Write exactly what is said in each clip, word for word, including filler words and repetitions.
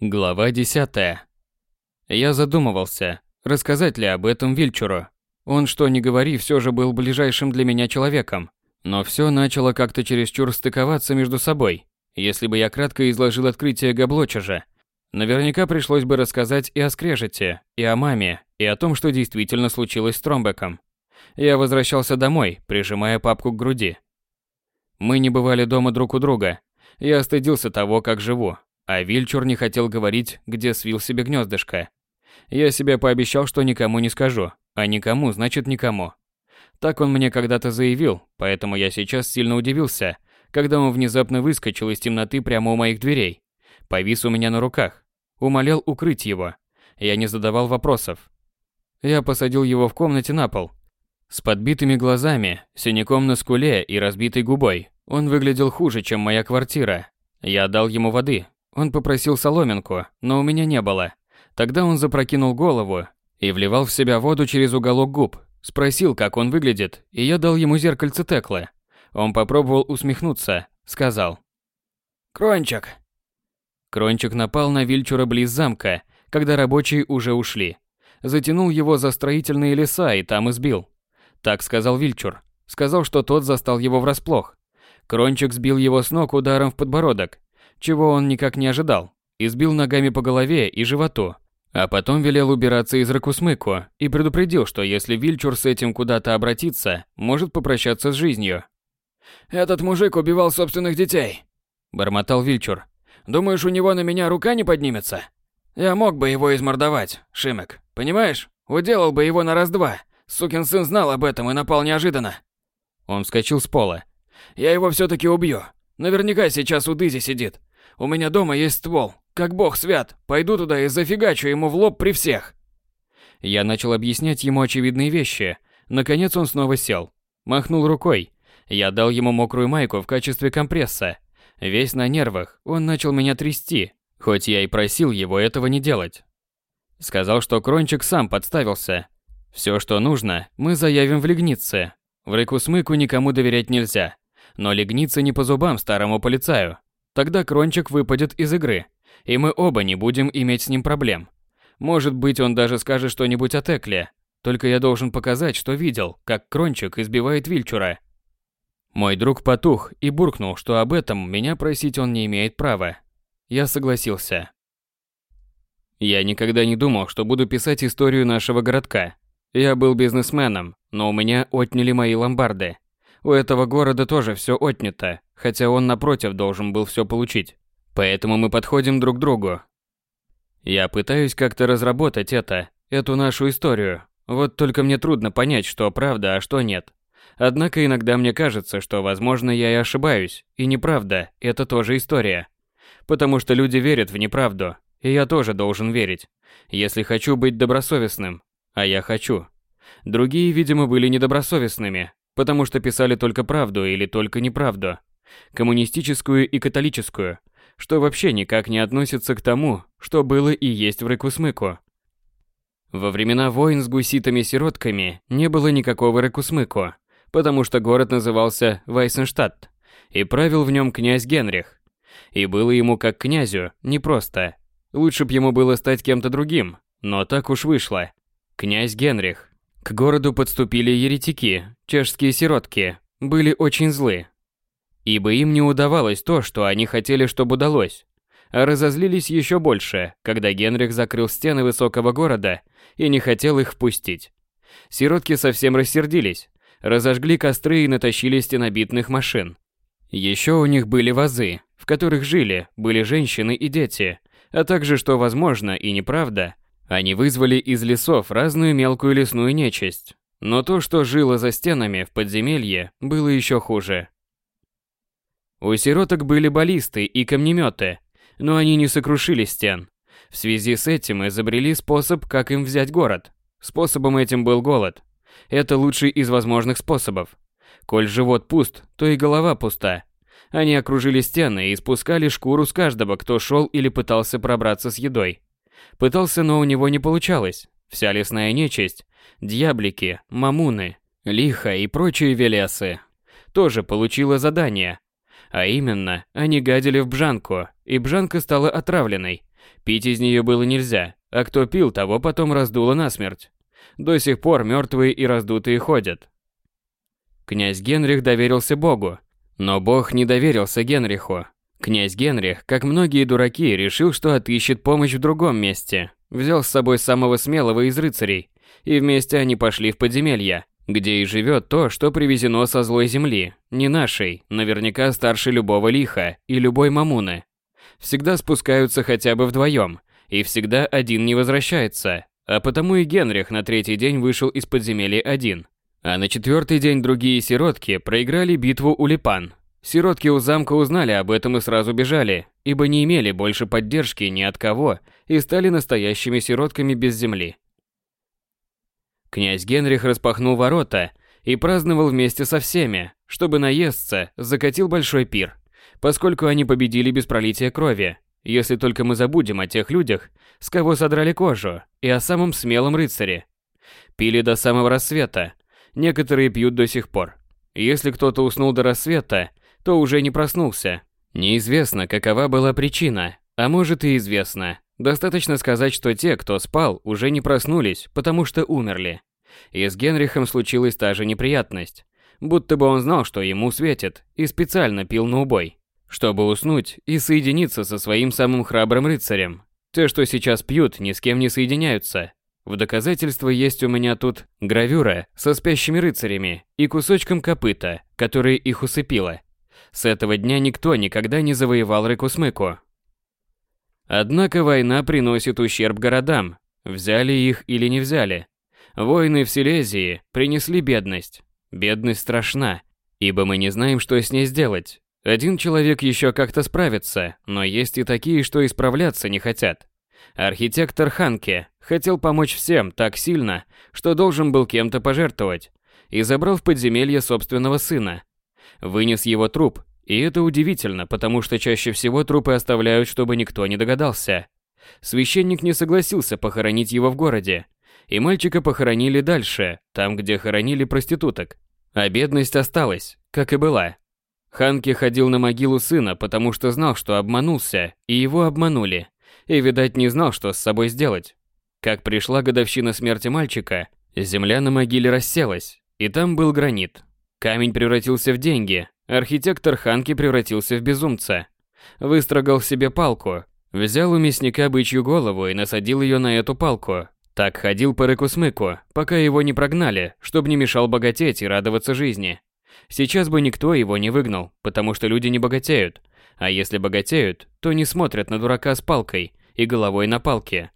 Глава десятая. Я задумывался, рассказать ли об этом Вильчуру. Он, что ни говори, все же был ближайшим для меня человеком. Но все начало как-то чересчур стыковаться между собой. Если бы я кратко изложил открытие Габлочежа, наверняка пришлось бы рассказать и о скрежете, и о маме, и о том, что действительно случилось с Тромбеком. Я возвращался домой, прижимая папку к груди. Мы не бывали дома друг у друга. Я стыдился того, как живу. А Вильчур не хотел говорить, где свил себе гнездышко. Я себе пообещал, что никому не скажу, а никому значит никому. Так он мне когда-то заявил, поэтому я сейчас сильно удивился, когда он внезапно выскочил из темноты прямо у моих дверей. Повис у меня на руках. Умолял укрыть его. Я не задавал вопросов. Я посадил его в комнате на пол. С подбитыми глазами, синяком на скуле и разбитой губой. Он выглядел хуже, чем моя квартира. Я дал ему воды. Он попросил соломинку, но у меня не было. Тогда он запрокинул голову и вливал в себя воду через уголок губ. Спросил, как он выглядит, и я дал ему зеркальце Теклы. Он попробовал усмехнуться, сказал: «Крончик». Крончик напал на Вильчура близ замка, когда рабочие уже ушли. Затянул его за строительные леса и там избил. Так сказал Вильчур. Сказал, что тот застал его врасплох. Крончик сбил его с ног ударом в подбородок, чего он никак не ожидал. Избил ногами по голове и животу. А потом велел убираться из Ракусмыку и предупредил, что если Вильчур с этим куда-то обратится, может попрощаться с жизнью. «Этот мужик убивал собственных детей», – бормотал Вильчур. «Думаешь, у него на меня рука не поднимется? Я мог бы его измордовать, Шимек, понимаешь? Уделал бы его на раз-два. Сукин сын знал об этом и напал неожиданно». Он вскочил с пола. «Я его все-таки убью. Наверняка сейчас у Дызи сидит. У меня дома есть ствол. Как бог свят, пойду туда и зафигачу ему в лоб при всех». Я начал объяснять ему очевидные вещи. Наконец он снова сел. Махнул рукой. Я дал ему мокрую майку в качестве компресса. Весь на нервах, он начал меня трясти, хоть я и просил его этого не делать. Сказал, что Крончик сам подставился. Все, что нужно, мы заявим в Лигнице. В Ракусмыку никому доверять нельзя. Но Лигница не по зубам старому полицаю. Тогда Крончик выпадет из игры, и мы оба не будем иметь с ним проблем. Может быть, он даже скажет что-нибудь о Текле. Только я должен показать, что видел, как Крончик избивает Вильчура. Мой друг потух и буркнул, что об этом меня просить он не имеет права. Я согласился. Я никогда не думал, что буду писать историю нашего городка. Я был бизнесменом, но у меня отняли мои ломбарды. У этого города тоже все отнято, хотя он напротив должен был все получить. Поэтому мы подходим друг к другу. Я пытаюсь как-то разработать это, эту нашу историю. Вот только мне трудно понять, что правда, а что нет. Однако иногда мне кажется, что, возможно, я и ошибаюсь, и неправда – это тоже история. Потому что люди верят в неправду, и я тоже должен верить, если хочу быть добросовестным, а я хочу. Другие, видимо, были недобросовестными, потому что писали только правду или только неправду, коммунистическую и католическую, что вообще никак не относится к тому, что было и есть в Ракусмыку. Во времена войн с гуситами-сиротками не было никакого Ракусмыку, потому что город назывался Вайсенштадт, и правил в нем князь Генрих. И было ему как князю непросто. Лучше б ему было стать кем-то другим, но так уж вышло. Князь Генрих. К городу подступили еретики, чешские сиротки, были очень злы. Ибо им не удавалось то, что они хотели, чтобы удалось. А разозлились еще больше, когда Генрих закрыл стены высокого города и не хотел их впустить. Сиротки совсем рассердились. Разожгли костры и натащили стенобитных машин. Еще у них были вазы, в которых жили, были женщины и дети, а также, что возможно и неправда, они вызвали из лесов разную мелкую лесную нечисть. Но то, что жило за стенами в подземелье, было еще хуже. У сироток были баллисты и камнеметы, но они не сокрушили стен. В связи с этим изобрели способ, как им взять город. Способом этим был голод. Это лучший из возможных способов. Коль живот пуст, то и голова пуста. Они окружили стены и спускали шкуру с каждого, кто шел или пытался пробраться с едой. Пытался, но у него не получалось. Вся лесная нечисть, дьяблики, мамуны, лиха и прочие велесы, тоже получила задание. А именно, они гадили в Бжанку, и Бжанка стала отравленной. Пить из нее было нельзя, а кто пил, того потом раздуло насмерть. До сих пор мертвые и раздутые ходят. Князь Генрих доверился Богу, но Бог не доверился Генриху. Князь Генрих, как многие дураки, решил, что отыщет помощь в другом месте. Взял с собой самого смелого из рыцарей, и вместе они пошли в подземелья, где и живет то, что привезено со злой земли, не нашей, наверняка старше любого лиха и любой мамуны. Всегда спускаются хотя бы вдвоем, и всегда один не возвращается, а потому и Генрих на третий день вышел из подземелья один. А на четвертый день другие сиротки проиграли битву у Липан. Сиротки у замка узнали об этом и сразу бежали, ибо не имели больше поддержки ни от кого и стали настоящими сиротками без земли. Князь Генрих распахнул ворота и праздновал вместе со всеми, чтобы наесться, закатил большой пир, поскольку они победили без пролития крови, если только мы забудем о тех людях, с кого содрали кожу, и о самом смелом рыцаре. Пили до самого рассвета, некоторые пьют до сих пор. Если кто-то уснул до рассвета, то уже не проснулся. Неизвестно, какова была причина, а может и известно. Достаточно сказать, что те, кто спал, уже не проснулись, потому что умерли. И с Генрихом случилась та же неприятность. Будто бы он знал, что ему светит, и специально пил на убой, чтобы уснуть и соединиться со своим самым храбрым рыцарем. Те, что сейчас пьют, ни с кем не соединяются. В доказательство есть у меня тут гравюра со спящими рыцарями и кусочком копыта, которое их усыпило. С этого дня никто никогда не завоевал Рыкусмыку. Однако война приносит ущерб городам, взяли их или не взяли. Войны в Силезии принесли бедность. Бедность страшна, ибо мы не знаем, что с ней сделать. Один человек еще как-то справится, но есть и такие, что исправляться не хотят. Архитектор Ханке хотел помочь всем так сильно, что должен был кем-то пожертвовать, и забрал в подземелье собственного сына. Вынес его труп, и это удивительно, потому что чаще всего трупы оставляют, чтобы никто не догадался. Священник не согласился похоронить его в городе, и мальчика похоронили дальше, там, где хоронили проституток. А бедность осталась, как и была. Ханке ходил на могилу сына, потому что знал, что обманулся, и его обманули, и, видать, не знал, что с собой сделать. Как пришла годовщина смерти мальчика, земля на могиле расселась, и там был гранит. Камень превратился в деньги, архитектор Ханке превратился в безумца. Выстрогал себе палку, взял у мясника бычью голову и насадил ее на эту палку. Так ходил по Рыкусмыку, пока его не прогнали, чтобы не мешал богатеть и радоваться жизни. Сейчас бы никто его не выгнал, потому что люди не богатеют, а если богатеют, то не смотрят на дурака с палкой и головой на палке.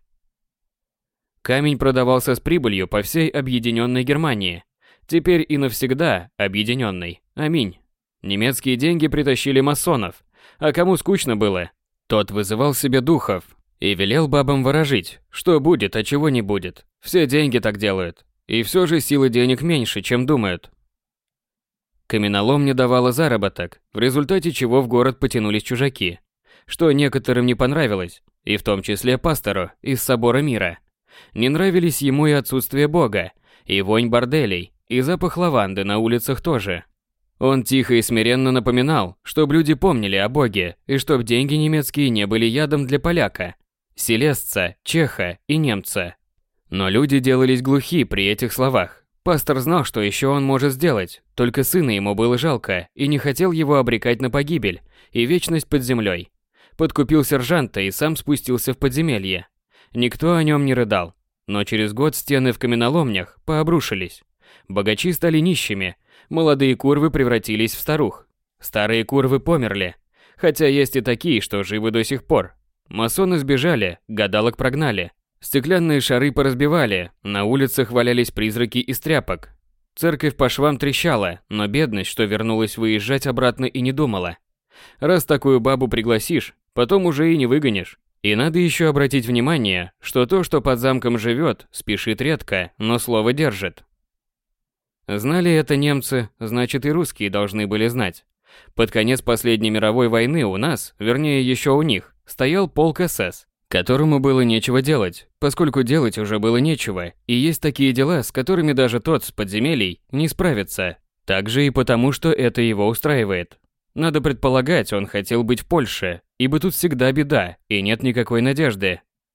Камень продавался с прибылью по всей объединенной Германии. Теперь и навсегда объединенной. Аминь. Немецкие деньги притащили масонов, а кому скучно было, тот вызывал себе духов и велел бабам ворожить, что будет, а чего не будет. Все деньги так делают, и все же силы денег меньше, чем думают. Каменолом не давала заработок, в результате чего в город потянулись чужаки, что некоторым не понравилось, и в том числе пастору из собора мира. Не нравились ему и отсутствие Бога, и вонь борделей, и запах лаванды на улицах тоже. Он тихо и смиренно напоминал, чтоб люди помнили о Боге, и чтоб деньги немецкие не были ядом для поляка, селезца, чеха и немца. Но люди делались глухи при этих словах. Пастор знал, что еще он может сделать, только сына ему было жалко и не хотел его обрекать на погибель и вечность под землей. Подкупил сержанта и сам спустился в подземелье. Никто о нем не рыдал, но через год стены в каменоломнях пообрушились. Богачи стали нищими, молодые курвы превратились в старух. Старые курвы померли, хотя есть и такие, что живы до сих пор. Масоны сбежали, гадалок прогнали. Стеклянные шары поразбивали, на улицах валялись призраки из тряпок. Церковь по швам трещала, но бедность, что вернулась выезжать обратно и не думала. Раз такую бабу пригласишь, потом уже и не выгонишь. И надо еще обратить внимание, что то, что под замком живет, спешит редко, но слово держит. Знали это немцы, значит и русские должны были знать. Под конец последней мировой войны у нас, вернее еще у них, стоял полк эс эс, которому было нечего делать, поскольку делать уже было нечего, и есть такие дела, с которыми даже тот с подземелий не справится. Также и потому, что это его устраивает. Надо предполагать, он хотел быть в Польше, ибо тут всегда беда, и нет никакой надежды.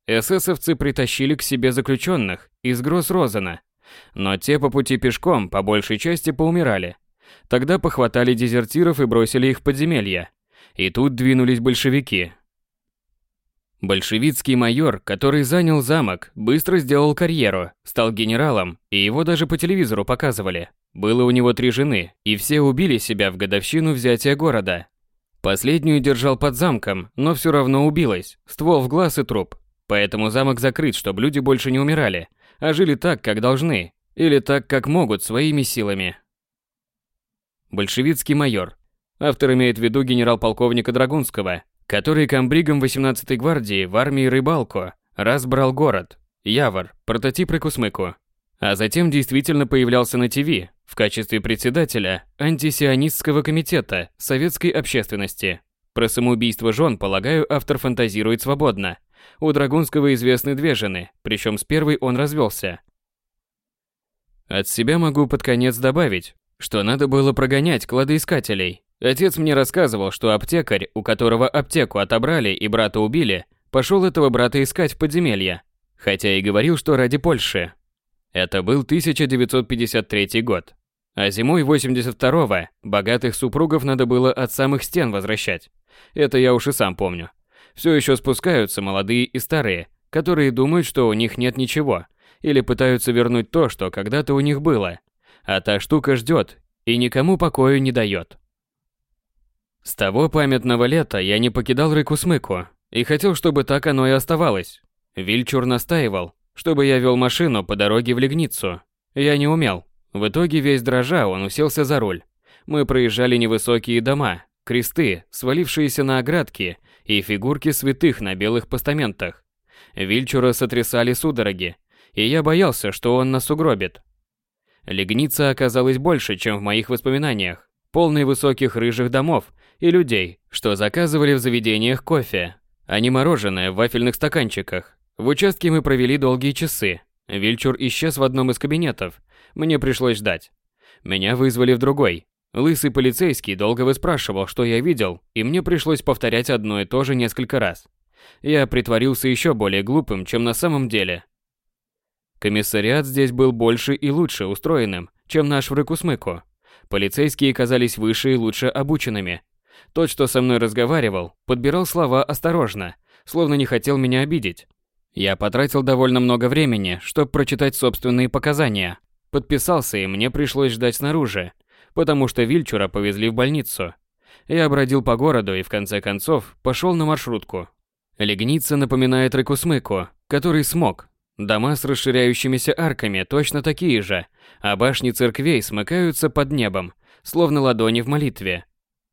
эсэсовцы притащили к себе заключенных из Гросс-Розена, но те по пути пешком по большей части поумирали. Тогда похватали дезертиров и бросили их в подземелья. И тут двинулись большевики. Большевистский майор, который занял замок, быстро сделал карьеру, стал генералом, и его даже по телевизору показывали. Было у него три жены, и все убили себя в годовщину взятия города. Последнюю держал под замком, но все равно убилась, ствол в глаз и труп. Поэтому замок закрыт, чтобы люди больше не умирали, а жили так, как должны, или так, как могут своими силами. Большевистский майор. Автор имеет в виду генерал-полковника Драгунского, который комбригом восемнадцатой гвардии в армии Рыбалко раз брал город, Явор, прототип Рыкусмыку. А затем действительно появлялся на ТВ в качестве председателя антисионистского комитета советской общественности. Про самоубийство жен, полагаю, автор фантазирует свободно. У Драгунского известны две жены, причем с первой он развелся. От себя могу под конец добавить, что надо было прогонять кладоискателей. Отец мне рассказывал, что аптекарь, у которого аптеку отобрали и брата убили, пошел этого брата искать в подземелье, хотя и говорил, что ради Польши. Это был тысяча девятьсот пятьдесят третий год. А зимой восемьдесят второго богатых супругов надо было от самых стен возвращать. Это я уж и сам помню. Все еще спускаются молодые и старые, которые думают, что у них нет ничего, или пытаются вернуть то, что когда-то у них было. А та штука ждет и никому покою не дает. С того памятного лета я не покидал Рыкусмыку и хотел, чтобы так оно и оставалось. Вильчур настаивал, чтобы я вел машину по дороге в Легницу. Я не умел. В итоге весь дрожа он уселся за руль. Мы проезжали невысокие дома, кресты, свалившиеся на оградки и фигурки святых на белых постаментах. Вильчура сотрясали судороги, и я боялся, что он нас угробит. Легница оказалась больше, чем в моих воспоминаниях, полной высоких рыжих домов и людей, что заказывали в заведениях кофе, а не мороженое в вафельных стаканчиках. В участке мы провели долгие часы. Вильчур исчез в одном из кабинетов. Мне пришлось ждать. Меня вызвали в другой. Лысый полицейский долго выспрашивал, что я видел, и мне пришлось повторять одно и то же несколько раз. Я притворился еще более глупым, чем на самом деле. Комиссариат здесь был больше и лучше устроенным, чем наш в Рыкусмыку. Полицейские казались выше и лучше обученными. Тот, что со мной разговаривал, подбирал слова осторожно, словно не хотел меня обидеть. Я потратил довольно много времени, чтобы прочитать собственные показания. Подписался, и мне пришлось ждать снаружи, потому что Вильчура повезли в больницу. Я бродил по городу и в конце концов пошел на маршрутку. Легница напоминает Рыкусмыку, который смог. Дома с расширяющимися арками точно такие же, а башни церквей смыкаются под небом, словно ладони в молитве.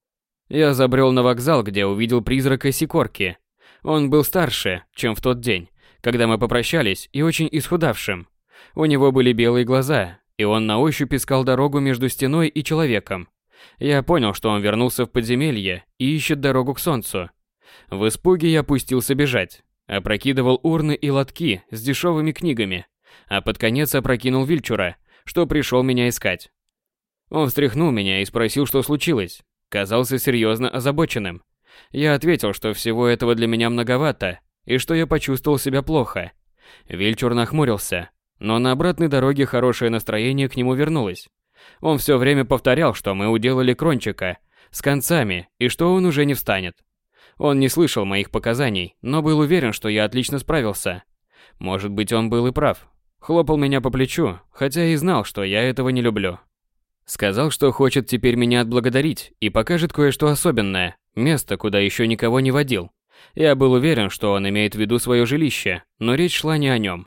Я забрел на вокзал, где увидел призрака Сикорки. Он был старше, чем в тот день, когда мы попрощались, и очень исхудавшим. У него были белые глаза, и он на ощупь искал дорогу между стеной и человеком. Я понял, что он вернулся в подземелье и ищет дорогу к солнцу. В испуге я пустился бежать, опрокидывал урны и лотки с дешевыми книгами, а под конец опрокинул Вильчура, что пришел меня искать. Он встряхнул меня и спросил, что случилось. Казался серьезно озабоченным. Я ответил, что всего этого для меня многовато, и что я почувствовал себя плохо. Вильчур нахмурился, но на обратной дороге хорошее настроение к нему вернулось. Он все время повторял, что мы уделали Крончика с концами и что он уже не встанет. Он не слышал моих показаний, но был уверен, что я отлично справился. Может быть, он был и прав. Хлопал меня по плечу, хотя и знал, что я этого не люблю. Сказал, что хочет теперь меня отблагодарить и покажет кое-что особенное, место, куда еще никого не водил. Я был уверен, что он имеет в виду свое жилище, но речь шла не о нем.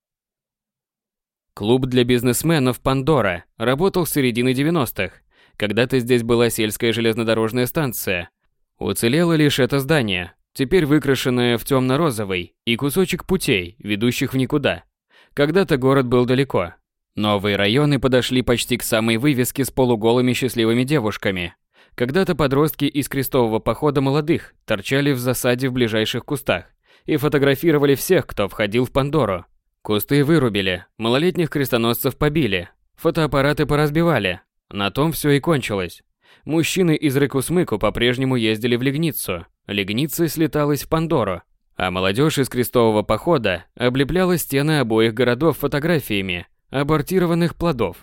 Клуб для бизнесменов «Пандора» работал с середины девяностых. Когда-то здесь была сельская железнодорожная станция. Уцелело лишь это здание, теперь выкрашенное в темно-розовый, и кусочек путей, ведущих в никуда. Когда-то город был далеко. Новые районы подошли почти к самой вывеске с полуголыми счастливыми девушками. Когда-то подростки из крестового похода молодых торчали в засаде в ближайших кустах и фотографировали всех, кто входил в Пандору. Кусты вырубили, малолетних крестоносцев побили, фотоаппараты поразбивали. На том все и кончилось. Мужчины из Рыкусмыку по-прежнему ездили в Легницу, Легница слеталась в Пандору, А молодежь из крестового похода облепляла стены обоих городов фотографиями абортированных плодов.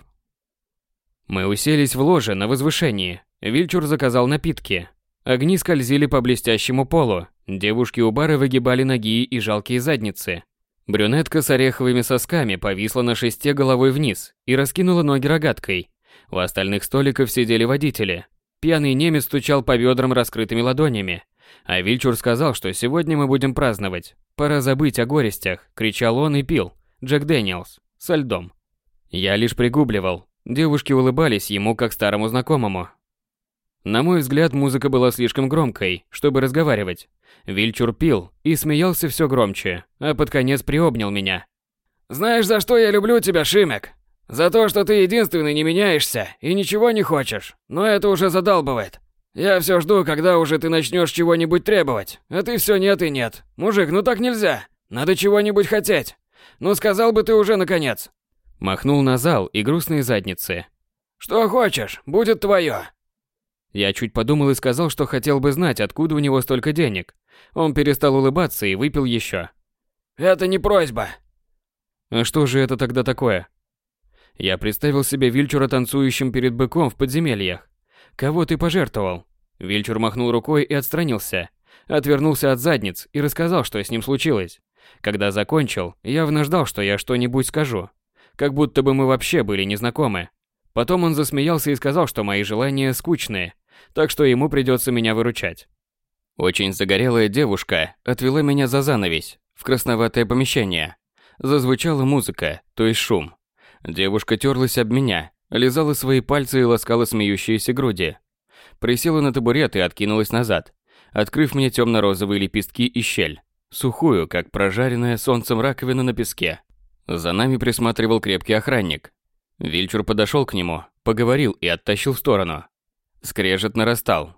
Мы уселись в ложе на возвышении. Вильчур заказал напитки. Огни скользили по блестящему полу. Девушки у бара выгибали ноги и жалкие задницы. Брюнетка с ореховыми сосками повисла на шесте головой вниз и раскинула ноги рогаткой. У остальных столиков сидели водители. Пьяный немец стучал по бедрам раскрытыми ладонями. А Вильчур сказал, что сегодня мы будем праздновать. Пора забыть о горестях, кричал он и пил. Джек Дэниелс. Со льдом. Я лишь пригубливал. Девушки улыбались ему как старому знакомому. На мой взгляд, музыка была слишком громкой, чтобы разговаривать. Вильчур пил и смеялся все громче, а под конец приобнял меня. «Знаешь, за что я люблю тебя, Шимек? За то, что ты единственный не меняешься и ничего не хочешь. Но это уже задалбывает. Я все жду, когда уже ты начнешь чего-нибудь требовать, а ты все нет и нет. Мужик, ну так нельзя. Надо чего-нибудь хотеть. Ну сказал бы ты уже наконец». Махнул на зал и грустные задницы. «Что хочешь, будет твое». Я чуть подумал и сказал, что хотел бы знать, откуда у него столько денег. Он перестал улыбаться и выпил еще. «Это не просьба». «А что же это тогда такое?» Я представил себе Вильчура танцующим перед быком в подземельях. «Кого ты пожертвовал?» Вильчур махнул рукой и отстранился. Отвернулся от задниц и рассказал, что с ним случилось. Когда закончил, явно ждал, что я что-нибудь скажу. Как будто бы мы вообще были незнакомы. Потом он засмеялся и сказал, что мои желания скучные, так что ему придется меня выручать. Очень загорелая девушка отвела меня за занавесь, в красноватое помещение. Зазвучала музыка, то есть шум. Девушка терлась об меня, лизала свои пальцы и ласкала смеющиеся груди. Присела на табурет и откинулась назад, открыв мне темно-розовые лепестки и щель, сухую, как прожаренная солнцем раковина на песке. За нами присматривал крепкий охранник. Вильчур подошел к нему, поговорил и оттащил в сторону. Скрежет нарастал.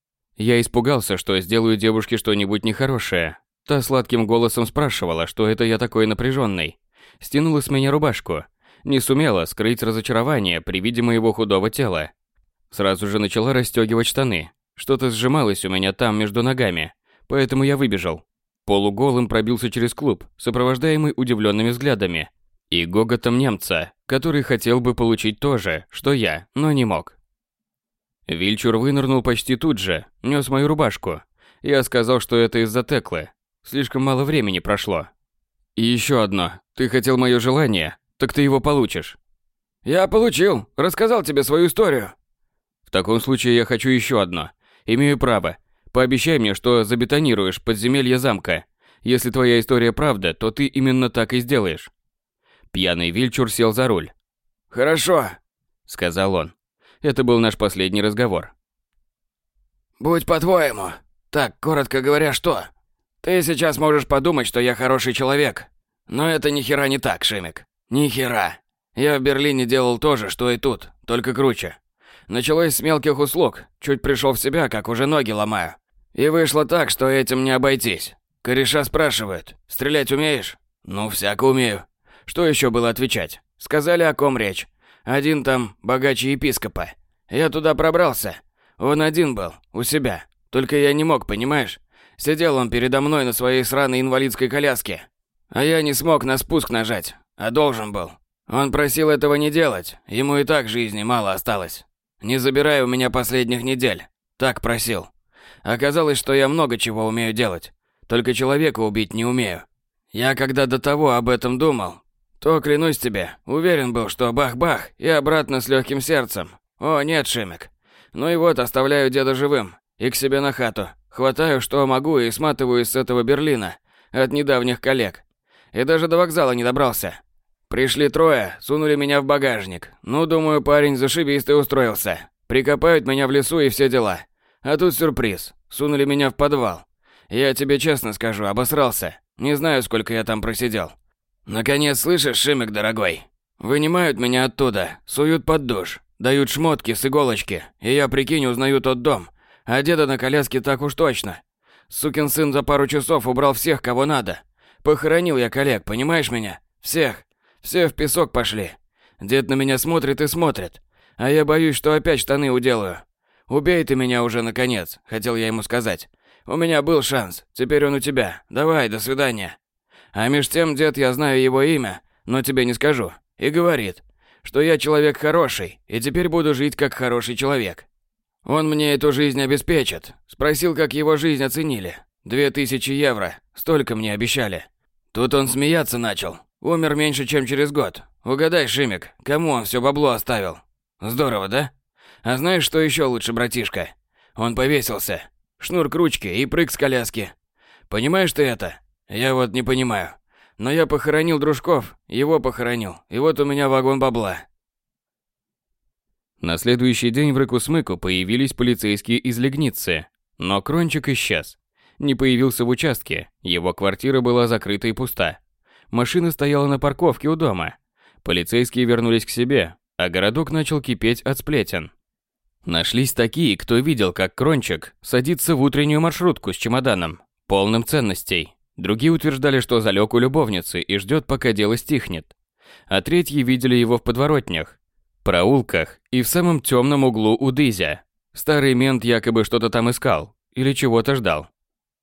Я испугался, что сделаю девушке что-нибудь нехорошее. Та сладким голосом спрашивала, что это я такой напряженный. Стянула с меня рубашку. Не сумела скрыть разочарование при виде моего худого тела. Сразу же начала расстегивать штаны. Что-то сжималось у меня там между ногами, поэтому я выбежал. Полуголым пробился через клуб, сопровождаемый удивленными взглядами и гоготом немца, который хотел бы получить то же, что я, но не мог. Вильчур вынырнул почти тут же, нес мою рубашку. Я сказал, что это из-за Теклы. Слишком мало времени прошло. И еще одно. Ты хотел мое желание, так ты его получишь. Я получил. Рассказал тебе свою историю. В таком случае я хочу еще одно. Имею право. Пообещай мне, что забетонируешь подземелье замка. Если твоя история правда, то ты именно так и сделаешь. Пьяный Вильчур сел за руль. «Хорошо», — сказал он. Это был наш последний разговор. «Будь по-твоему. Так, коротко говоря, что? Ты сейчас можешь подумать, что я хороший человек. Но это ни хера не так, Шимик. Ни хера. Я в Берлине делал то же, что и тут, только круче. Началось с мелких услуг. Чуть пришел в себя, как уже ноги ломаю. И вышло так, что этим не обойтись. Кореша спрашивают: стрелять умеешь? Ну, всяко умею. Что еще было отвечать? Сказали, о ком речь. Один там богаче епископа. Я туда пробрался. Он один был, у себя. Только я не мог, понимаешь? Сидел он передо мной на своей сраной инвалидской коляске. А я не смог на спуск нажать, а должен был. Он просил этого не делать, ему и так жизни мало осталось. Не забирай у меня последних недель. Так просил. Оказалось, что я много чего умею делать. Только человека убить не умею. Я когда до того об этом думал, то, клянусь тебе, уверен был, что бах-бах и обратно с легким сердцем. О, нет, Шимик. Ну и вот, оставляю деда живым и к себе на хату. Хватаю, что могу, и сматываюсь с этого Берлина от недавних коллег. И даже до вокзала не добрался. Пришли трое, сунули меня в багажник. Ну, думаю, парень зашибись и устроился. Прикопают меня в лесу и все дела. А тут сюрприз. Сунули меня в подвал. Я тебе честно скажу, обосрался. Не знаю, сколько я там просидел. Наконец, слышишь, Шимик, дорогой? Вынимают меня оттуда, суют под душ, дают шмотки с иголочки, и я, прикинь, узнаю тот дом. А деда на коляске так уж точно. Сукин сын за пару часов убрал всех, кого надо. Похоронил я коллег, понимаешь меня? Всех. Все в песок пошли. Дед на меня смотрит и смотрит. А я боюсь, что опять штаны уделаю. Убей ты меня уже, наконец, хотел я ему сказать. У меня был шанс, теперь он у тебя. Давай, до свидания. А меж тем, дед, я знаю его имя, но тебе не скажу. И говорит, что я человек хороший, и теперь буду жить как хороший человек. Он мне эту жизнь обеспечит. Спросил, как его жизнь оценили. Две тысячи евро, столько мне обещали. Тут он смеяться начал. Умер меньше, чем через год. Угадай, Шимик, кому он все бабло оставил? Здорово, да? А знаешь, что еще лучше, братишка? Он повесился. Шнур к ручке и прыг с коляски. Понимаешь ты это? Я вот не понимаю. Но я похоронил дружков, его похоронил, и вот у меня вагон бабла. На следующий день в Рыку-Смыку появились полицейские из Легницы, но Крончик исчез. Не появился в участке, его квартира была закрыта и пуста. Машина стояла на парковке у дома. Полицейские вернулись к себе, а городок начал кипеть от сплетен. Нашлись такие, кто видел, как Крончик садится в утреннюю маршрутку с чемоданом, полным ценностей. Другие утверждали, что залег у любовницы и ждет, пока дело стихнет. А третьи видели его в подворотнях, проулках и в самом темном углу у Дызя. Старый мент якобы что-то там искал или чего-то ждал.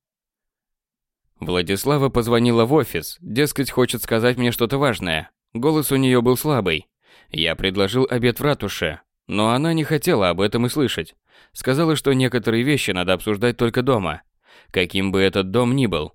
Владислава позвонила в офис, дескать, хочет сказать мне что-то важное. Голос у нее был слабый. Я предложил обед в ратуше, но она не хотела об этом и слышать. Сказала, что некоторые вещи надо обсуждать только дома, каким бы этот дом ни был.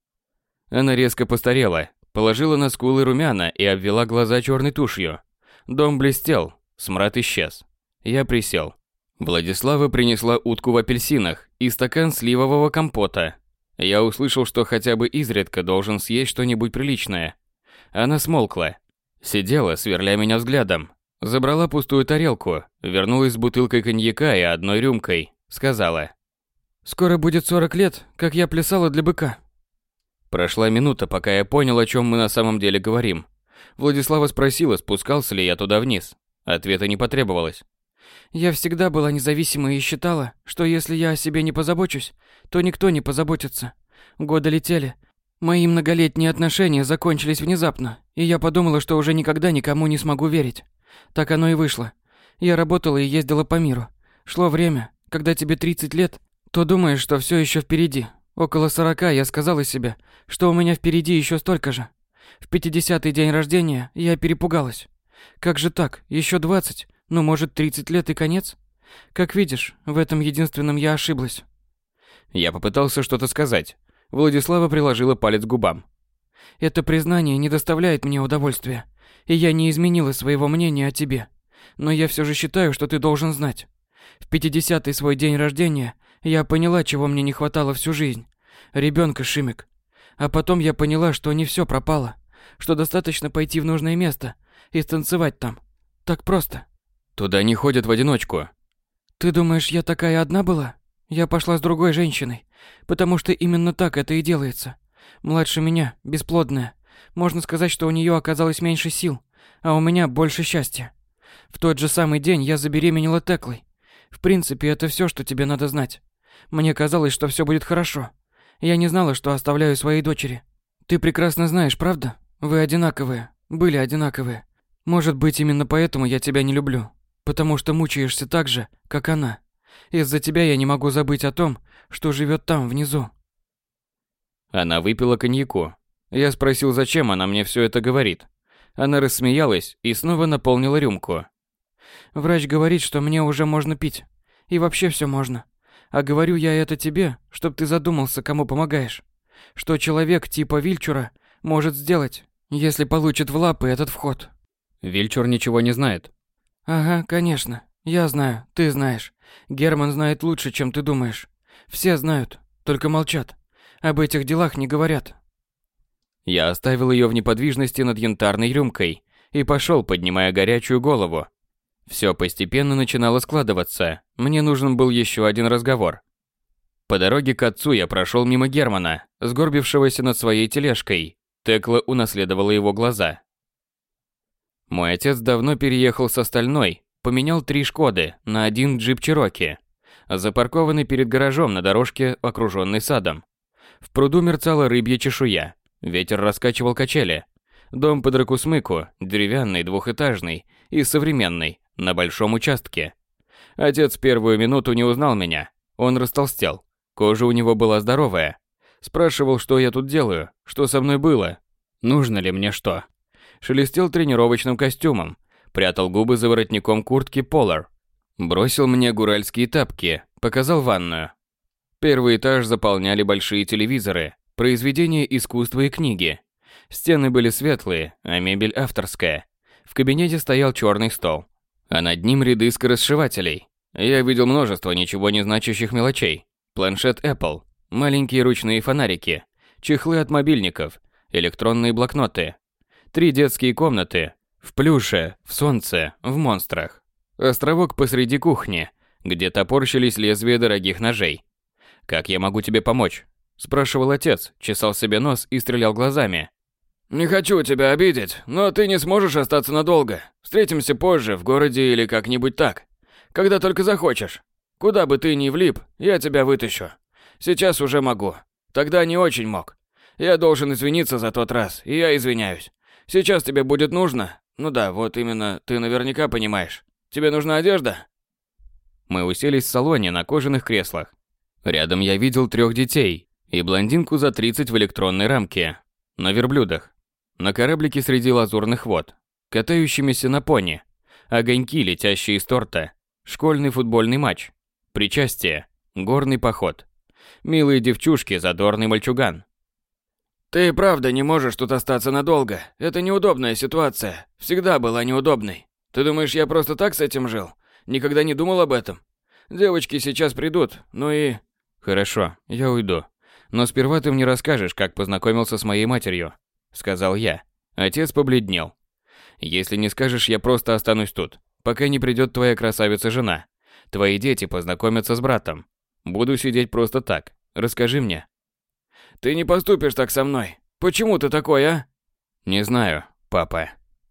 Она резко постарела, положила на скулы румяна и обвела глаза черной тушью. Дом блестел, смрад исчез. Я присел. Владислава принесла утку в апельсинах и стакан сливового компота. Я услышал, что хотя бы изредка должен съесть что-нибудь приличное. Она смолкла. Сидела, сверля меня взглядом. Забрала пустую тарелку, вернулась с бутылкой коньяка и одной рюмкой. Сказала: «Скоро будет сорок лет, как я плясала для быка». Прошла минута, пока я понял, о чем мы на самом деле говорим. Владислава спросила, спускался ли я туда вниз. Ответа не потребовалось. «Я всегда была независимой и считала, что если я о себе не позабочусь, то никто не позаботится. Годы летели. Мои многолетние отношения закончились внезапно, и я подумала, что уже никогда никому не смогу верить. Так оно и вышло. Я работала и ездила по миру. Шло время, когда тебе тридцать лет, то думаешь, что все еще впереди. Около сорока я сказала себе, что у меня впереди еще столько же. В пятидесятый день рождения я перепугалась. Как же так? Еще двадцать? Ну, может, тридцать лет и конец? Как видишь, в этом единственном я ошиблась». Я попытался что-то сказать. Владислава приложила палец к губам. «Это признание не доставляет мне удовольствия, и я не изменила своего мнения о тебе. Но я все же считаю, что ты должен знать. В пятидесятый свой день рождения я поняла, чего мне не хватало всю жизнь. Ребенка, Шимик. А потом я поняла, что не все пропало, что достаточно пойти в нужное место и станцевать там. Так просто». «Туда не ходят в одиночку». «Ты думаешь, я такая одна была? Я пошла с другой женщиной, потому что именно так это и делается. Младше меня, бесплодная. Можно сказать, что у нее оказалось меньше сил, а у меня больше счастья. В тот же самый день я забеременела Теклой. В принципе, это все, что тебе надо знать. Мне казалось, что все будет хорошо. Я не знала, что оставляю своей дочери. Ты прекрасно знаешь, правда? Вы одинаковые, были одинаковые. Может быть, именно поэтому я тебя не люблю. Потому что мучаешься так же, как она. Из-за тебя я не могу забыть о том, что живет там, внизу». Она выпила коньяку. Я спросил, зачем она мне все это говорит. Она рассмеялась и снова наполнила рюмку. «Врач говорит, что мне уже можно пить. И вообще все можно. А говорю я это тебе, чтоб ты задумался, кому помогаешь. Что человек типа Вильчура может сделать, если получит в лапы этот вход». «Вильчур ничего не знает». «Ага, конечно. Я знаю, ты знаешь. Герман знает лучше, чем ты думаешь. Все знают, только молчат. Об этих делах не говорят». Я оставил ее в неподвижности над янтарной рюмкой и пошел, поднимая горячую голову. Все постепенно начинало складываться. Мне нужен был еще один разговор. По дороге к отцу я прошел мимо Германа, сгорбившегося над своей тележкой. Текла унаследовала его глаза. Мой отец давно переехал со Стальной, поменял три Шкоды на один джип Чероки, запаркованный перед гаражом на дорожке, окруженной садом. В пруду мерцала рыбья чешуя, ветер раскачивал качели. Дом под Рыку-Смыку, деревянный, двухэтажный и современный, на большом участке. Отец первую минуту не узнал меня, он растолстел. Кожа у него была здоровая. Спрашивал, что я тут делаю, что со мной было, нужно ли мне что. Шелестел тренировочным костюмом, прятал губы за воротником куртки Polar. Бросил мне гуральские тапки, показал ванную. Первый этаж заполняли большие телевизоры, произведения искусства и книги. Стены были светлые, а мебель авторская. В кабинете стоял черный стол, а над ним ряды скоросшивателей. Я видел множество ничего не значащих мелочей. Планшет Apple, маленькие ручные фонарики, чехлы от мобильников, электронные блокноты. Три детские комнаты, в плюше, в солнце, в монстрах. Островок посреди кухни, где топорщились лезвия дорогих ножей. «Как я могу тебе помочь?» – спрашивал отец, чесал себе нос и стрелял глазами. «Не хочу тебя обидеть, но ты не сможешь остаться надолго. Встретимся позже, в городе или как-нибудь так. Когда только захочешь. Куда бы ты ни влип, я тебя вытащу. Сейчас уже могу. Тогда не очень мог. Я должен извиниться за тот раз, и я извиняюсь. Сейчас тебе будет нужно? Ну да, вот именно, ты наверняка понимаешь. Тебе нужна одежда?» Мы уселись в салоне на кожаных креслах. Рядом я видел трех детей и блондинку за тридцать в электронной рамке. На верблюдах. На кораблике среди лазурных вод. Катающимися на пони. Огоньки, летящие из торта. Школьный футбольный матч. Причастие. Горный поход. Милые девчушки, задорный мальчуган. «Ты правда не можешь тут остаться надолго. Это неудобная ситуация. Всегда была неудобной. Ты думаешь, я просто так с этим жил? Никогда не думал об этом? Девочки сейчас придут, ну и...» «Хорошо, я уйду. Но сперва ты мне расскажешь, как познакомился с моей матерью», — сказал я. Отец побледнел. «Если не скажешь, я просто останусь тут, пока не придет твоя красавица-жена. Твои дети познакомятся с братом. Буду сидеть просто так. Расскажи мне». «Ты не поступишь так со мной. Почему ты такой, а?» «Не знаю, папа».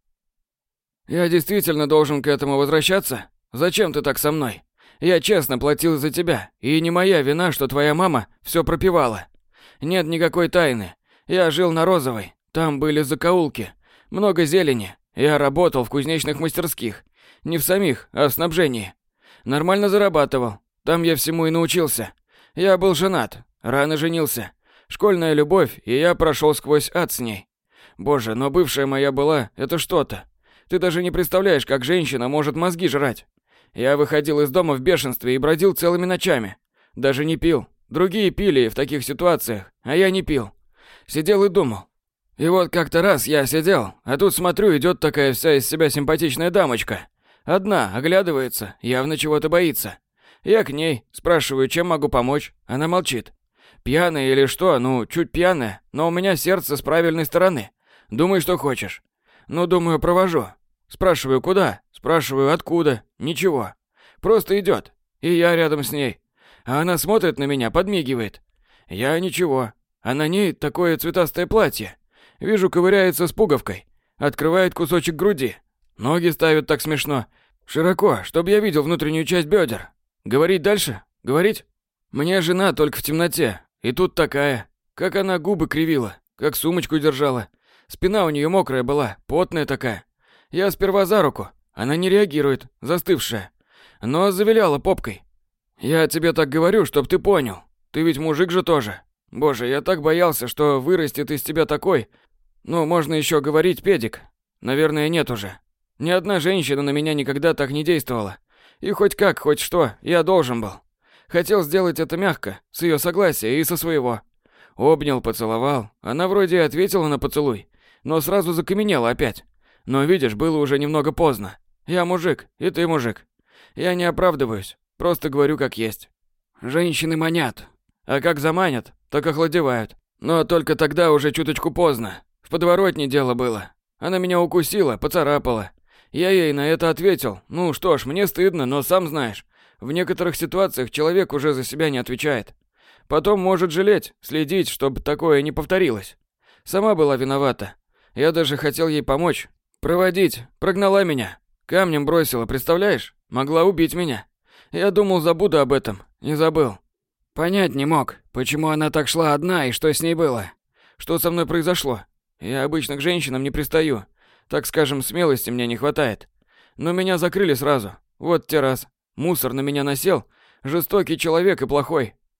«Я действительно должен к этому возвращаться? Зачем ты так со мной? Я честно платил за тебя, и не моя вина, что твоя мама все пропивала. Нет никакой тайны. Я жил на Розовой, там были закоулки, много зелени. Я работал в кузнечных мастерских. Не в самих, а в снабжении. Нормально зарабатывал. Там я всему и научился. Я был женат, рано женился. Школьная любовь, и я прошел сквозь ад с ней. Боже, но бывшая моя была, это что-то. Ты даже не представляешь, как женщина может мозги жрать. Я выходил из дома в бешенстве и бродил целыми ночами. Даже не пил. Другие пили в таких ситуациях, а я не пил. Сидел и думал. И вот как-то раз я сидел, а тут смотрю, идет такая вся из себя симпатичная дамочка. Одна, оглядывается, явно чего-то боится. Я к ней, спрашиваю, чем могу помочь. Она молчит. Пьяная или что, ну, чуть пьяная, но у меня сердце с правильной стороны. Думай, что хочешь. Ну, думаю, провожу. Спрашиваю, куда? Спрашиваю, откуда? Ничего. Просто идет. И я рядом с ней. А она смотрит на меня, подмигивает. Я ничего. А на ней такое цветастое платье. Вижу, ковыряется с пуговкой. Открывает кусочек груди. Ноги ставит так смешно. Широко, чтобы я видел внутреннюю часть бедер. Говорить дальше? Говорить? Мне жена только в темноте. И тут такая. Как она губы кривила. Как сумочку держала. Спина у нее мокрая была, потная такая. Я сперва за руку. Она не реагирует, застывшая. Но завиляла попкой. Я тебе так говорю, чтоб ты понял. Ты ведь мужик же тоже. Боже, я так боялся, что вырастет из тебя такой. Ну, можно еще говорить педик. Наверное, нет уже. Ни одна женщина на меня никогда так не действовала. И хоть как, хоть что, я должен был. Хотел сделать это мягко, с ее согласия и со своего. Обнял, поцеловал. Она вроде и ответила на поцелуй, но сразу закаменела опять. Но видишь, было уже немного поздно. Я мужик, и ты мужик. Я не оправдываюсь, просто говорю как есть. Женщины манят. А как заманят, так охладевают. Но только тогда уже чуточку поздно. В подворотне дело было. Она меня укусила, поцарапала. Я ей на это ответил. Ну что ж, мне стыдно, но сам знаешь. В некоторых ситуациях человек уже за себя не отвечает. Потом может жалеть, следить, чтобы такое не повторилось. Сама была виновата. Я даже хотел ей помочь. Проводить. Прогнала меня. Камнем бросила, представляешь? Могла убить меня. Я думал, забуду об этом. Не забыл. Понять не мог, почему она так шла одна и что с ней было. Что со мной произошло. Я обычно к женщинам не пристаю. Так скажем, смелости мне не хватает. Но меня закрыли сразу. Вот те раз. Мусор на меня насел. Жестокий человек и плохой.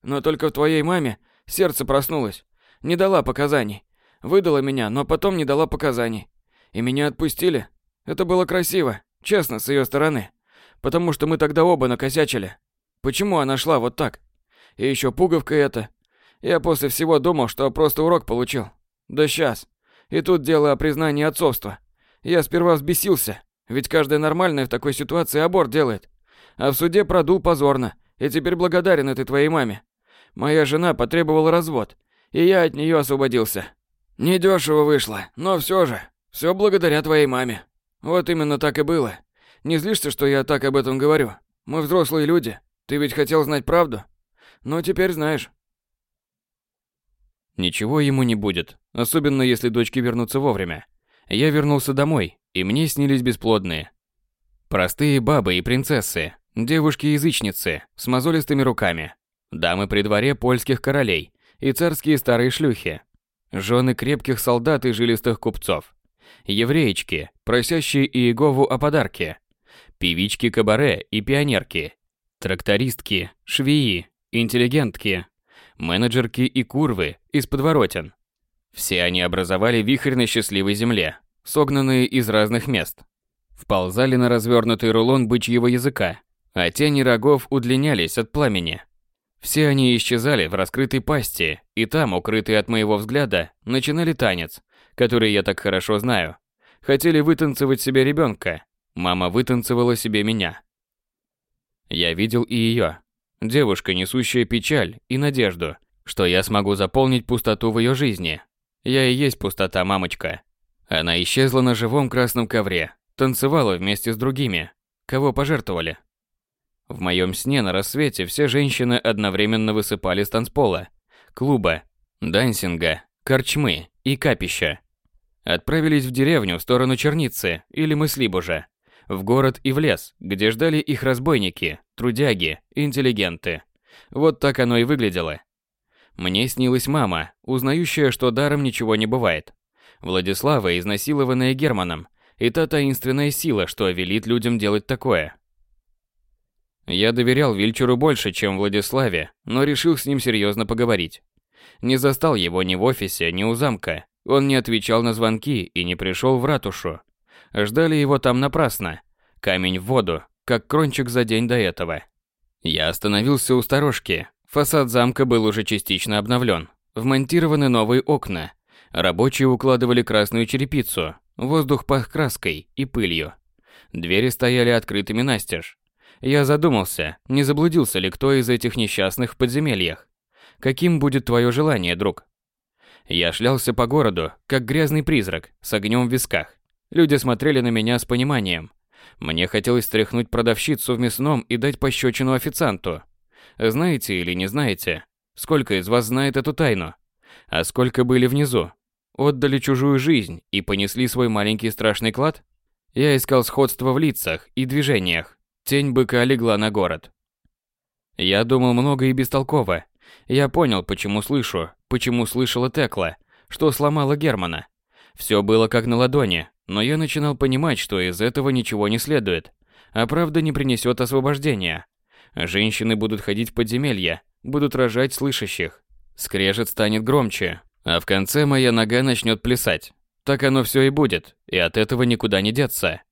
но только в твоей маме сердце проснулось. Не дала показаний. Выдала меня, но потом не дала показаний. И меня отпустили. Это было красиво, честно, с ее стороны. Потому что мы тогда оба накосячили. Почему она шла вот так? И еще пуговка эта. Я после всего думал, что просто урок получил. Да сейчас. И тут дело о признании отцовства. Я сперва взбесился, ведь каждая нормальная в такой ситуации аборт делает. А в суде продул позорно, и теперь благодарен этой твоей маме. Моя жена потребовала развод, и я от нее освободился. Недешево вышло, но все же, все благодаря твоей маме. Вот именно так и было. Не злишься, что я так об этом говорю? Мы взрослые люди, ты ведь хотел знать правду? Ну, теперь знаешь. Ничего ему не будет, особенно если дочки вернутся вовремя. Я вернулся домой, и мне снились бесплодные. Простые бабы и принцессы, девушки-язычницы с мозолистыми руками, дамы при дворе польских королей и царские старые шлюхи, жены крепких солдат и жилистых купцов, евреечки, просящие Иегову о подарке, певички кабаре и пионерки, трактористки, швеи, интеллигентки, менеджерки и курвы из подворотен. Все они образовали вихрь на счастливой земле, согнанные из разных мест. Вползали на развернутый рулон бычьего языка, а тени рогов удлинялись от пламени. Все они исчезали в раскрытой пасти, и там, укрытые от моего взгляда, начинали танец, который я так хорошо знаю. Хотели вытанцевать себе ребенка, мама вытанцевала себе меня. Я видел и ее. Девушка, несущая печаль и надежду, что я смогу заполнить пустоту в ее жизни. Я и есть пустота, мамочка. Она исчезла на живом красном ковре, танцевала вместе с другими, кого пожертвовали. В моем сне на рассвете все женщины одновременно высыпали с танцпола, клуба, дансинга, корчмы и капища. Отправились в деревню в сторону Черницы или Мыслибужа, в город и в лес, где ждали их разбойники, трудяги, интеллигенты. Вот так оно и выглядело. Мне снилась мама, узнающая, что даром ничего не бывает. Владислава, изнасилованная Германом, и та таинственная сила, что велит людям делать такое. Я доверял Вильчеру больше, чем Владиславе, но решил с ним серьезно поговорить. Не застал его ни в офисе, ни у замка. Он не отвечал на звонки и не пришел в ратушу. Ждали его там напрасно. Камень в воду, как Крончик за день до этого. Я остановился у сторожки. Фасад замка был уже частично обновлен. Вмонтированы новые окна. Рабочие укладывали красную черепицу. Воздух пах краской и пылью. Двери стояли открытыми настежь. Я задумался, не заблудился ли кто из этих несчастных в подземельях. Каким будет твое желание, друг? Я шлялся по городу, как грязный призрак, с огнем в висках. Люди смотрели на меня с пониманием. Мне хотелось стряхнуть продавщицу в мясном и дать пощечину официанту. Знаете или не знаете, сколько из вас знает эту тайну? А сколько были внизу? Отдали чужую жизнь и понесли свой маленький страшный клад? Я искал сходство в лицах и движениях. Тень быка легла на город. Я думал много и бестолково. Я понял, почему слышу, почему слышала Текла, что сломала Германа. Все было как на ладони, но я начинал понимать, что из этого ничего не следует, а правда не принесет освобождения. Женщины будут ходить в подземелья, будут рожать слышащих. Скрежет станет громче, а в конце моя нога начнет плясать. Так оно все и будет, и от этого никуда не деться.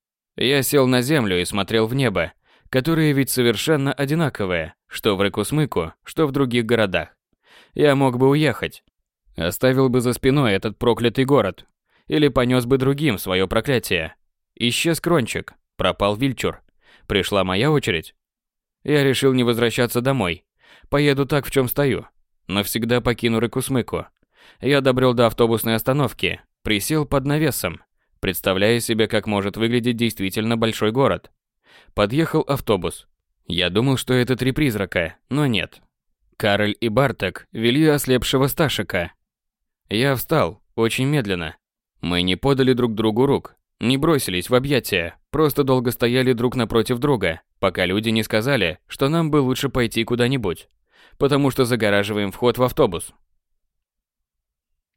Я сел на землю и смотрел в небо, которое ведь совершенно одинаковое, что в Рыкусмыку, что в других городах. Я мог бы уехать. Оставил бы за спиной этот проклятый город. Или понес бы другим свое проклятие. Исчез Крончик, пропал Вильчур. Пришла моя очередь. Я решил не возвращаться домой. Поеду так, в чем стою. Навсегда покину Рыкусмыку. Я добрел до автобусной остановки, присел под навесом, представляя себе, как может выглядеть действительно большой город. Подъехал автобус. Я думал, что это три призрака, но нет. Кароль и Барток вели ослепшего Сташика. Я встал, очень медленно. Мы не подали друг другу рук, не бросились в объятия, просто долго стояли друг напротив друга, пока люди не сказали, что нам бы лучше пойти куда-нибудь, потому что загораживаем вход в автобус.